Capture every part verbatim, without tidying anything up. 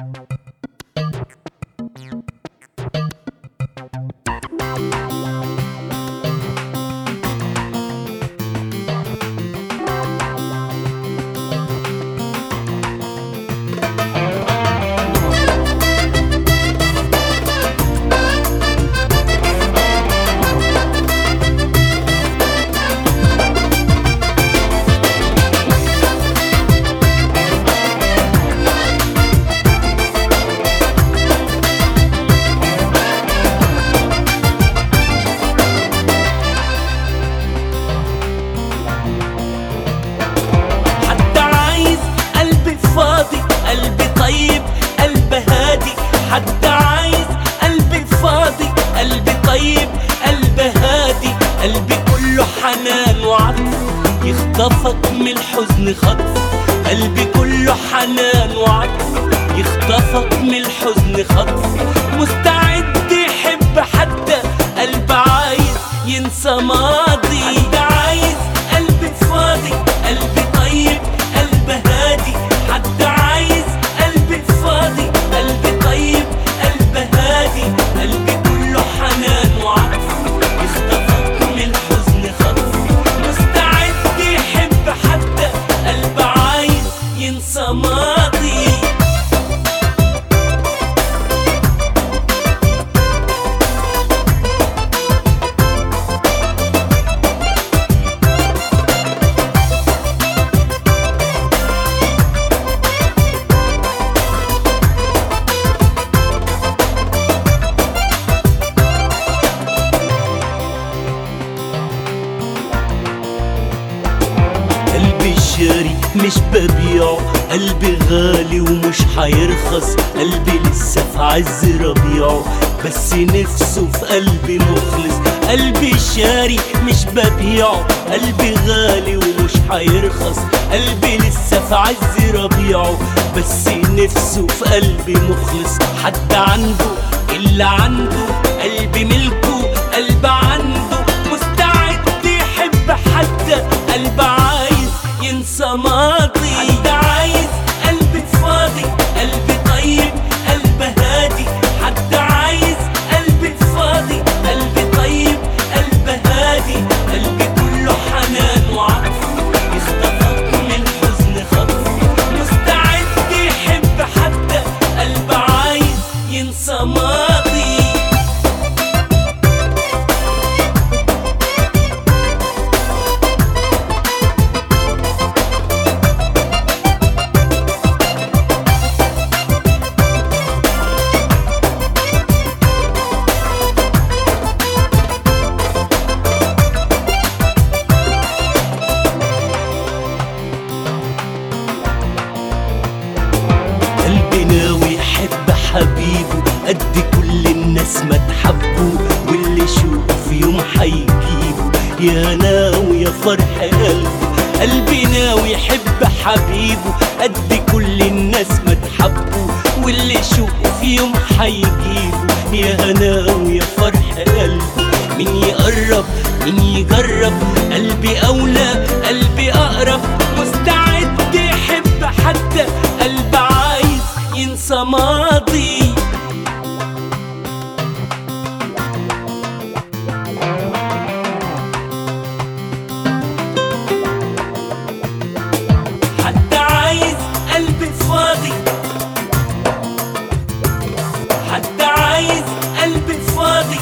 حد عايز قلبي فاضي، قلبي طيب، قلبي هادي، قلبي كله حنان وعطف، يخطفك من الحزن خطف. قلبي كله حنان وعطف، يخطفك من الحزن خطف. مستعد يحب حتى قلبي عايز ينسى ماضي. حد عايز قلبي فاضي، قلبي طيب، قلبي هادي. حد عايز قلبي فاضي، قلبي طيب، قلبي هادي، قلبي كله حنان وعطف، يخطفك من الحزن خطف. مستعد يحب حتى قلبي عايز ينسى ماضي. قلبي شاري مش ببيعه، قلبي غالي ومش حيرخص. قلبي لسه في عز ربيعه، بس نفسه في قلبي مخلص. قلبي شاري مش ببيعه، قلبي غالي ومش حيرخص. قلبي لسه في عز ربيعه، بس نفسه في قلبي مخلص. حد عنده اللي عنده، قلبي ملكه، قلبي عنده. مستعد يحب حتى قلبي عايز ينسى ماضي. حد عايز قلبي فاضي، قلبي طيب، قلبي هادي. حد عايز قلبي فاضي، قلبي طيب، قلبي هادي، قلبي كله حنان وعطف، يخطفك من الحزن خطف. مستعد يحب حتى قلبي عايز ينسى ماضي. قلبي ناوي يحب حبيبه قد كل الناس ما تحبه، واللي شوقه في يوم حيجيبه يا ناوي يا فرح قلبه. قلبي ناوي يحب حبيبه قد كل الناس ما تحبه، واللي شوقه في يوم حيجيبه يا ناوي يا فرح قلبه. مين يقرب مين يجرب، قلبي أولى قلبي أقرب. مستعد يحب حتى قلبي عايز ينسى ماضي. حد عايز قلبي فاضي، حد عايز قلبي فاضي.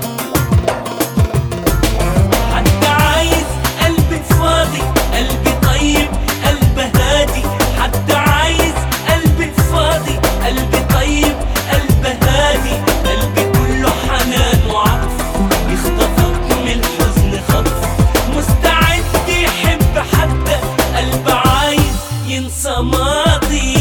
حد عايز قلبي فاضي، قلبي طيب، قلبي هادي. حد عايز قلبي فاضي، قلبي طيب، قلبي هادي، قلبي كله حنان وعطف، يخطفك من الحزن خطف. مستعد يحب حتى قلبي عايز ينسى ماضي.